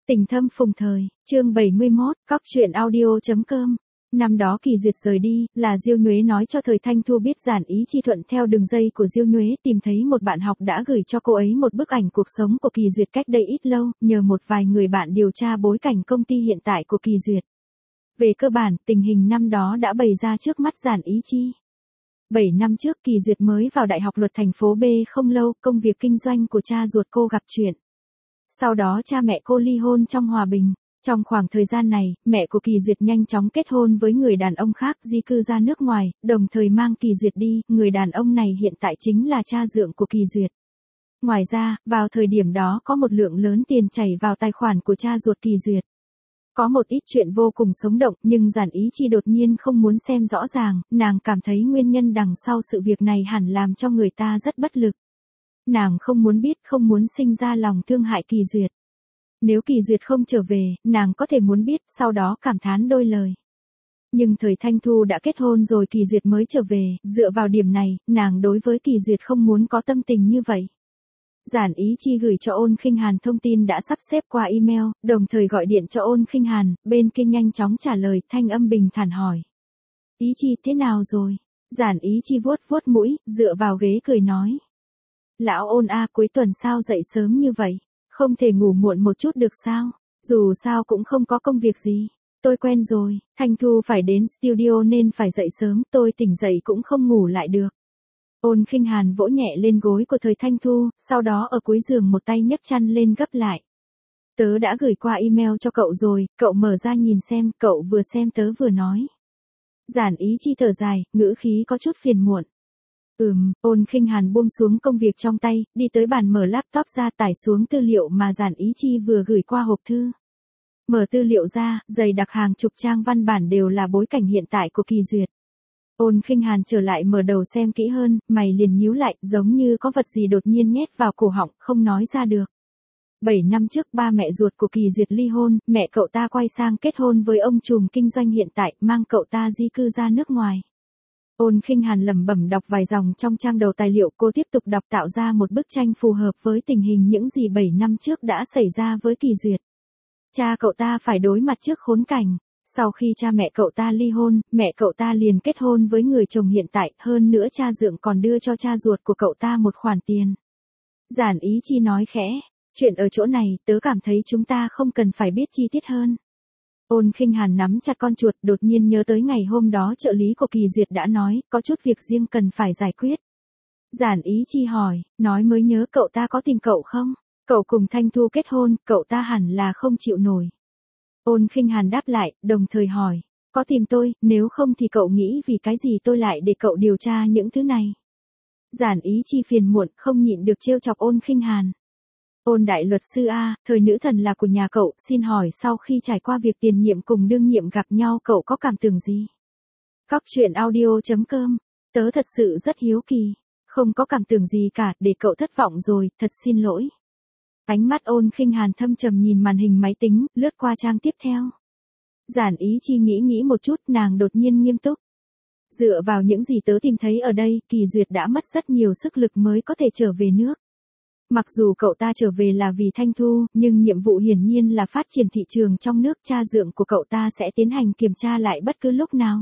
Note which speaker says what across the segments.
Speaker 1: Tình thâm phùng thời, chương 71, cóc truyện audio.com. Năm đó Kỳ Duyệt rời đi, là Diêu Nhuế nói cho Thời Thanh Thu biết Giản Ý Chi thuận theo đường dây của Diêu Nhuế tìm thấy một bạn học đã gửi cho cô ấy một bức ảnh cuộc sống của Kỳ Duyệt cách đây ít lâu, nhờ một vài người bạn điều tra bối cảnh công ty hiện tại của Kỳ Duyệt. Về cơ bản, tình hình năm đó đã bày ra trước mắt Giản Ý Chi. 7 năm trước Kỳ Duyệt mới vào Đại học Luật thành phố B không lâu, công việc kinh doanh của cha ruột cô gặp chuyện. Sau đó cha mẹ cô ly hôn trong hòa bình. Trong khoảng thời gian này, mẹ của Kỳ Duyệt nhanh chóng kết hôn với người đàn ông khác di cư ra nước ngoài, đồng thời mang Kỳ Duyệt đi, người đàn ông này hiện tại chính là cha dượng của Kỳ Duyệt. Ngoài ra, vào thời điểm đó có một lượng lớn tiền chảy vào tài khoản của cha ruột Kỳ Duyệt. Có một ít chuyện vô cùng sống động, nhưng Giản Ý Chi đột nhiên không muốn xem rõ ràng, nàng cảm thấy nguyên nhân đằng sau sự việc này hẳn làm cho người ta rất bất lực. Nàng không muốn biết, không muốn sinh ra lòng thương hại Kỳ Duyệt. Nếu Kỳ Duyệt không trở về, nàng có thể muốn biết, sau đó cảm thán đôi lời. Nhưng Thời Thanh Thu đã kết hôn rồi Kỳ Duyệt mới trở về, dựa vào điểm này, nàng đối với Kỳ Duyệt không muốn có tâm tình như vậy. Giản Ý Chi gửi cho Ôn Khinh Hàn thông tin đã sắp xếp qua email, đồng thời gọi điện cho Ôn Khinh Hàn, bên kia nhanh chóng trả lời, thanh âm bình thản hỏi. Ý Chi thế nào rồi? Giản Ý Chi vuốt vuốt mũi, dựa vào ghế cười nói. Lão Ôn a, cuối tuần sao dậy sớm như vậy? Không thể ngủ muộn một chút được sao? Dù sao cũng không có công việc gì. Tôi quen rồi, Thanh Thu phải đến studio nên phải dậy sớm, tôi tỉnh dậy cũng không ngủ lại được. Ôn Khinh Hàn vỗ nhẹ lên gối của Thời Thanh Thu, sau đó ở cuối giường một tay nhấc chăn lên gấp lại. Tớ đã gửi qua email cho cậu rồi, cậu mở ra nhìn xem, cậu vừa xem tớ vừa nói. Giản Ý Chi thở dài, ngữ khí có chút phiền muộn. Ôn Khinh Hàn buông xuống công việc trong tay, đi tới bàn mở laptop ra tải xuống tư liệu mà Giản Ý Chi vừa gửi qua hộp thư. Mở tư liệu ra, dày đặc hàng chục trang văn bản đều là bối cảnh hiện tại của Kỳ Duyệt. Ôn Khinh Hàn trở lại mở đầu xem kỹ hơn, mày liền nhíu lại, giống như có vật gì đột nhiên nhét vào cổ họng, không nói ra được. 7 năm trước ba mẹ ruột của Kỳ Duyệt ly hôn, mẹ cậu ta quay sang kết hôn với ông trùm kinh doanh hiện tại, mang cậu ta di cư ra nước ngoài. Ôn Khinh Hàn lẩm bẩm đọc vài dòng trong trang đầu tài liệu, cô tiếp tục đọc tạo ra một bức tranh phù hợp với tình hình những gì 7 năm trước đã xảy ra với Kỳ Duyệt. Cha cậu ta phải đối mặt trước khốn cảnh. Sau khi cha mẹ cậu ta ly hôn, mẹ cậu ta liền kết hôn với người chồng hiện tại, hơn nữa cha dượng còn đưa cho cha ruột của cậu ta một khoản tiền. Giản Ý Chi nói khẽ, chuyện ở chỗ này, tớ cảm thấy chúng ta không cần phải biết chi tiết hơn. Ôn Khinh Hàn nắm chặt con chuột, đột nhiên nhớ tới ngày hôm đó trợ lý của Kỳ Duyệt đã nói, có chút việc riêng cần phải giải quyết. Giản Ý Chi hỏi, nói mới nhớ cậu ta có tìm cậu không? Cậu cùng Thanh Thu kết hôn, cậu ta hẳn là không chịu nổi. Ôn Khinh Hàn đáp lại, đồng thời hỏi, có tìm tôi, nếu không thì cậu nghĩ vì cái gì tôi lại để cậu điều tra những thứ này? Giản Ý Chi phiền muộn, không nhịn được trêu chọc Ôn Khinh Hàn. Ôn đại luật sư a, thời nữ thần là của nhà cậu, xin hỏi sau khi trải qua việc tiền nhiệm cùng đương nhiệm gặp nhau cậu có cảm tưởng gì? Cóc truyện audio.com, tớ thật sự rất hiếu kỳ, không có cảm tưởng gì cả, để cậu thất vọng rồi, thật xin lỗi. Ánh mắt Ôn Khinh Hàn thâm trầm nhìn màn hình máy tính, lướt qua trang tiếp theo. Giản Ý Chi nghĩ một chút, nàng đột nhiên nghiêm túc. Dựa vào những gì tớ tìm thấy ở đây, Kỳ Duyệt đã mất rất nhiều sức lực mới có thể trở về nước. Mặc dù cậu ta trở về là vì Thanh Thu, nhưng nhiệm vụ hiển nhiên là phát triển thị trường trong nước, cha dượng của cậu ta sẽ tiến hành kiểm tra lại bất cứ lúc nào.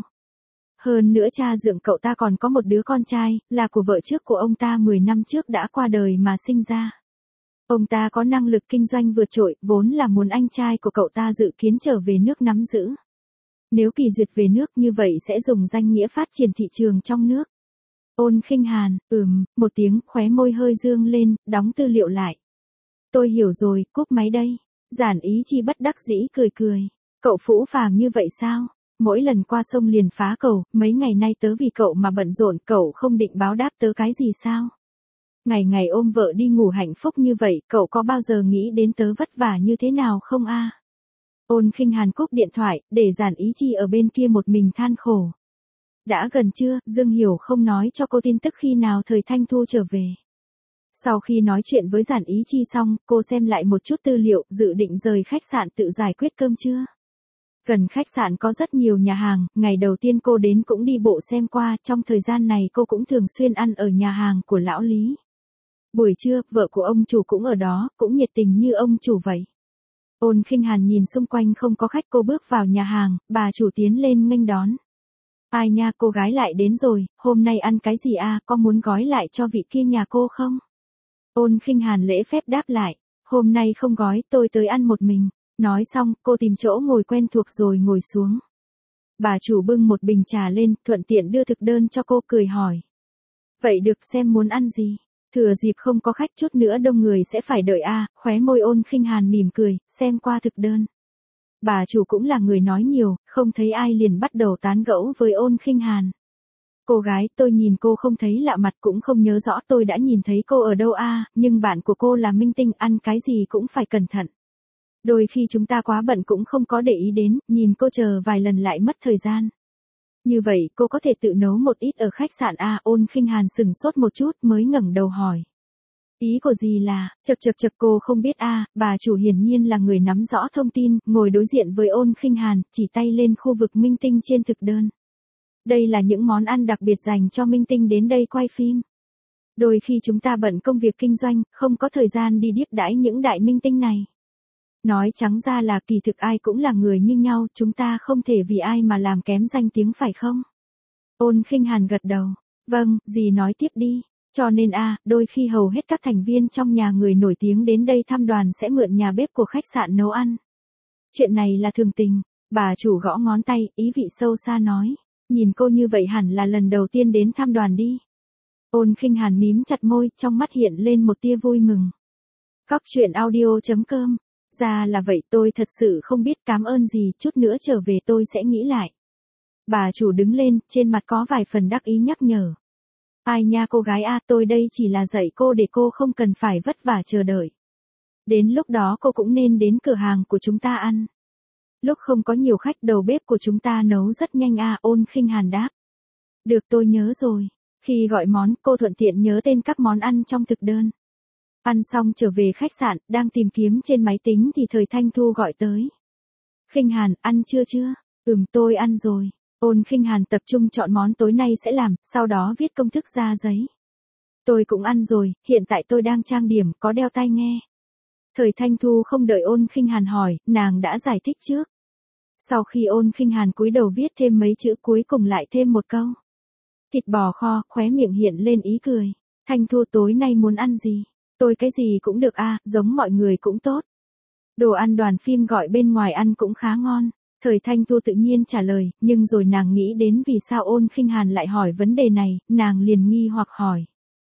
Speaker 1: Hơn nữa cha dượng cậu ta còn có một đứa con trai, là của vợ trước của ông ta 10 năm trước đã qua đời mà sinh ra. Ông ta có năng lực kinh doanh vượt trội, vốn là muốn anh trai của cậu ta dự kiến trở về nước nắm giữ. Nếu Kỳ Duyệt về nước như vậy sẽ dùng danh nghĩa phát triển thị trường trong nước. Ôn Khinh Hàn, một tiếng, khóe môi hơi dương lên, đóng tư liệu lại. Tôi hiểu rồi, cúp máy đây. Giản Ý Chi bất đắc dĩ cười cười. Cậu phũ phàng như vậy sao? Mỗi lần qua sông liền phá cầu, mấy ngày nay tớ vì cậu mà bận rộn, cậu không định báo đáp tớ cái gì sao? Ngày ngày ôm vợ đi ngủ hạnh phúc như vậy, cậu có bao giờ nghĩ đến tớ vất vả như thế nào không a? Ôn Khinh Hàn cúp điện thoại, để Giản Ý Chi ở bên kia một mình than khổ. Đã gần trưa, Dương Hiểu không nói cho cô tin tức khi nào Thời Thanh Thu trở về. Sau khi nói chuyện với Giản Ý Chi xong, cô xem lại một chút tư liệu, dự định rời khách sạn tự giải quyết cơm trưa. Gần khách sạn có rất nhiều nhà hàng, ngày đầu tiên cô đến cũng đi bộ xem qua, trong thời gian này cô cũng thường xuyên ăn ở nhà hàng của lão Lý. Buổi trưa, vợ của ông chủ cũng ở đó, cũng nhiệt tình như ông chủ vậy. Ôn Khinh Hàn nhìn xung quanh không có khách, cô bước vào nhà hàng, bà chủ tiến lên nghênh đón. Ai nha, cô gái lại đến rồi, hôm nay ăn cái gì à, có muốn gói lại cho vị kia nhà cô không? Ôn Khinh Hàn lễ phép đáp lại, hôm nay không gói, tôi tới ăn một mình. Nói xong, cô tìm chỗ ngồi quen thuộc rồi ngồi xuống. Bà chủ bưng một bình trà lên, thuận tiện đưa thực đơn cho cô, cười hỏi. Vậy được, xem muốn ăn gì? Thừa dịp không có khách, chút nữa đông người sẽ phải đợi à, khóe môi Ôn Khinh Hàn mỉm cười, xem qua thực đơn. Bà chủ cũng là người nói nhiều, không thấy ai liền bắt đầu tán gẫu với Ôn Khinh Hàn. Cô gái, tôi nhìn cô không thấy lạ mặt, cũng không nhớ rõ tôi đã nhìn thấy cô ở đâu à, nhưng bạn của cô là minh tinh, ăn cái gì cũng phải cẩn thận. Đôi khi chúng ta quá bận cũng không có để ý đến, nhìn cô chờ vài lần lại mất thời gian. Như vậy, cô có thể tự nấu một ít ở khách sạn à? Ôn Khinh Hàn sừng sốt một chút mới ngẩng đầu hỏi. Ý của gì là, chật cô không biết à, bà chủ hiển nhiên là người nắm rõ thông tin, ngồi đối diện với Ôn Khinh Hàn, chỉ tay lên khu vực minh tinh trên thực đơn. Đây là những món ăn đặc biệt dành cho minh tinh đến đây quay phim. Đôi khi chúng ta bận công việc kinh doanh, không có thời gian đi tiếp đãi những đại minh tinh này. Nói trắng ra là kỳ thực ai cũng là người như nhau, chúng ta không thể vì ai mà làm kém danh tiếng phải không? Ôn Khinh Hàn gật đầu. Vâng, dì nói tiếp đi. Cho nên đôi khi hầu hết các thành viên trong nhà người nổi tiếng đến đây thăm đoàn sẽ mượn nhà bếp của khách sạn nấu ăn. Chuyện này là thường tình. Bà chủ gõ ngón tay, ý vị sâu xa nói. Nhìn cô như vậy hẳn là lần đầu tiên đến thăm đoàn đi. Ôn Khinh Hàn mím chặt môi, trong mắt hiện lên một tia vui mừng. Cóc truyện audio.com. Ra là vậy, tôi thật sự không biết, cảm ơn gì, chút nữa trở về tôi sẽ nghĩ lại. Bà chủ đứng lên, trên mặt có vài phần đắc ý nhắc nhở. Ai nha cô gái tôi đây chỉ là dạy cô để cô không cần phải vất vả chờ đợi. Đến lúc đó cô cũng nên đến cửa hàng của chúng ta ăn. Lúc không có nhiều khách, đầu bếp của chúng ta nấu rất nhanh Ôn Khinh Hàn đáp. Được, tôi nhớ rồi. Khi gọi món, cô thuận tiện nhớ tên các món ăn trong thực đơn. Ăn xong trở về khách sạn, đang tìm kiếm trên máy tính thì Thời Thanh Thu gọi tới. Khinh Hàn, ăn chưa? Tôi ăn rồi. Ôn Khinh Hàn tập trung chọn món tối nay sẽ làm, sau đó viết công thức ra giấy. Tôi cũng ăn rồi, hiện tại tôi đang trang điểm, có đeo tai nghe. Thời Thanh Thu không đợi Ôn Khinh Hàn hỏi, nàng đã giải thích trước. Sau khi Ôn Khinh Hàn cúi đầu viết thêm mấy chữ, cuối cùng lại thêm một câu. Thịt bò kho, khóe miệng hiện lên ý cười. Thanh Thu, tối nay muốn ăn gì? Tôi cái gì cũng được giống mọi người cũng tốt. Đồ ăn đoàn phim gọi bên ngoài ăn cũng khá ngon. Thời Thanh Thu tự nhiên trả lời, nhưng rồi nàng nghĩ đến vì sao Ôn Khinh Hàn lại hỏi vấn đề này, nàng liền nghi hoặc hỏi.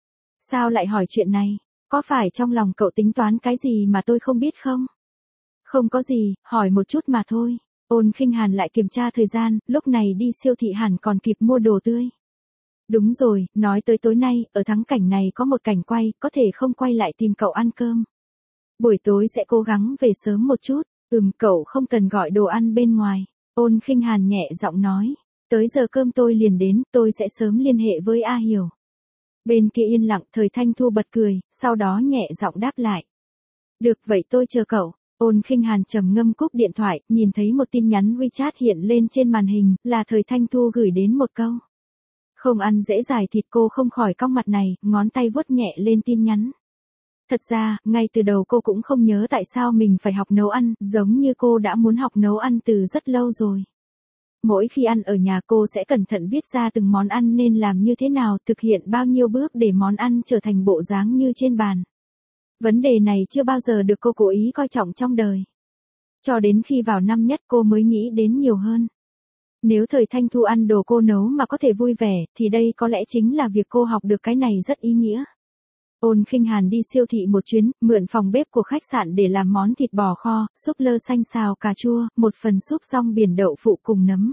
Speaker 1: Sao lại hỏi chuyện này? Có phải trong lòng cậu tính toán cái gì mà tôi không biết không? Không có gì, hỏi một chút mà thôi. Ôn Khinh Hàn lại kiểm tra thời gian, lúc này đi siêu thị hẳn còn kịp mua đồ tươi. Đúng rồi, nói tới tối nay, ở thắng cảnh này có một cảnh quay, có thể không quay lại tìm cậu ăn cơm. Buổi tối sẽ cố gắng về sớm một chút, cậu không cần gọi đồ ăn bên ngoài. Ôn Khinh Hàn nhẹ giọng nói, tới giờ cơm tôi liền đến, tôi sẽ sớm liên hệ với A Hiểu. Bên kia yên lặng, Thời Thanh Thu bật cười, sau đó nhẹ giọng đáp lại. Được vậy tôi chờ cậu. Ôn Khinh Hàn trầm ngâm cúp điện thoại, nhìn thấy một tin nhắn WeChat hiện lên trên màn hình, là Thời Thanh Thu gửi đến một câu. Không ăn dễ dải thịt, cô không khỏi cong mặt này, ngón tay vuốt nhẹ lên tin nhắn. Thật ra, ngay từ đầu cô cũng không nhớ tại sao mình phải học nấu ăn, giống như cô đã muốn học nấu ăn từ rất lâu rồi. Mỗi khi ăn ở nhà cô sẽ cẩn thận viết ra từng món ăn nên làm như thế nào, thực hiện bao nhiêu bước để món ăn trở thành bộ dáng như trên bàn. Vấn đề này chưa bao giờ được cô cố ý coi trọng trong đời. Cho đến khi vào năm nhất cô mới nghĩ đến nhiều hơn. Nếu Thời Thanh Thu ăn đồ cô nấu mà có thể vui vẻ, thì đây có lẽ chính là việc cô học được cái này rất ý nghĩa. Ôn Khinh Hàn đi siêu thị một chuyến, mượn phòng bếp của khách sạn để làm món thịt bò kho, súp lơ xanh xào cà chua, một phần súp rong biển đậu phụ cùng nấm.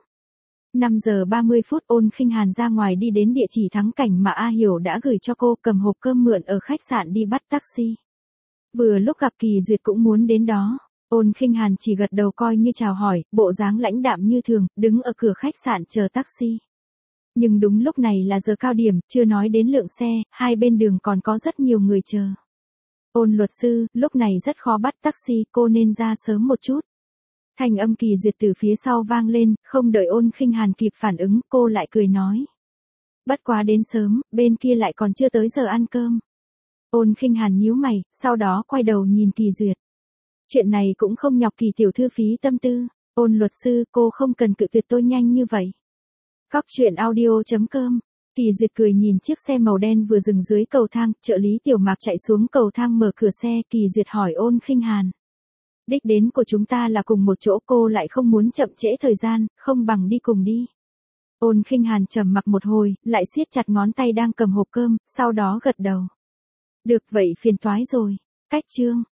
Speaker 1: 5 giờ 30 phút Ôn Khinh Hàn ra ngoài đi đến địa chỉ thắng cảnh mà A Hiểu đã gửi cho cô, cầm hộp cơm mượn ở khách sạn đi bắt taxi. Vừa lúc gặp Kỳ Duyệt cũng muốn đến đó. Ôn Khinh Hàn chỉ gật đầu coi như chào hỏi, bộ dáng lãnh đạm như thường, đứng ở cửa khách sạn chờ taxi. Nhưng đúng lúc này là giờ cao điểm, chưa nói đến lượng xe, hai bên đường còn có rất nhiều người chờ. Ôn luật sư, lúc này rất khó bắt taxi, cô nên ra sớm một chút. Thanh âm Kỳ Duyệt từ phía sau vang lên, không đợi Ôn Khinh Hàn kịp phản ứng, cô lại cười nói. Bất quá đến sớm, bên kia lại còn chưa tới giờ ăn cơm. Ôn Khinh Hàn nhíu mày, sau đó quay đầu nhìn Kỳ Duyệt. Chuyện này cũng không nhọc Kỳ tiểu thư phí tâm tư. Ôn luật sư, cô không cần cự tuyệt tôi nhanh như vậy. Cóc truyện audio.com. Kỳ Duyệt cười nhìn chiếc xe màu đen vừa dừng dưới cầu thang, trợ lý Tiểu Mạc chạy xuống cầu thang mở cửa xe, Kỳ Duyệt hỏi Ôn Khinh Hàn. Đích đến của chúng ta là cùng một chỗ, cô lại không muốn chậm trễ thời gian, không bằng đi cùng đi. Ôn Khinh Hàn trầm mặc một hồi, lại siết chặt ngón tay đang cầm hộp cơm, sau đó gật đầu. Được vậy phiền toái rồi. Cách chương.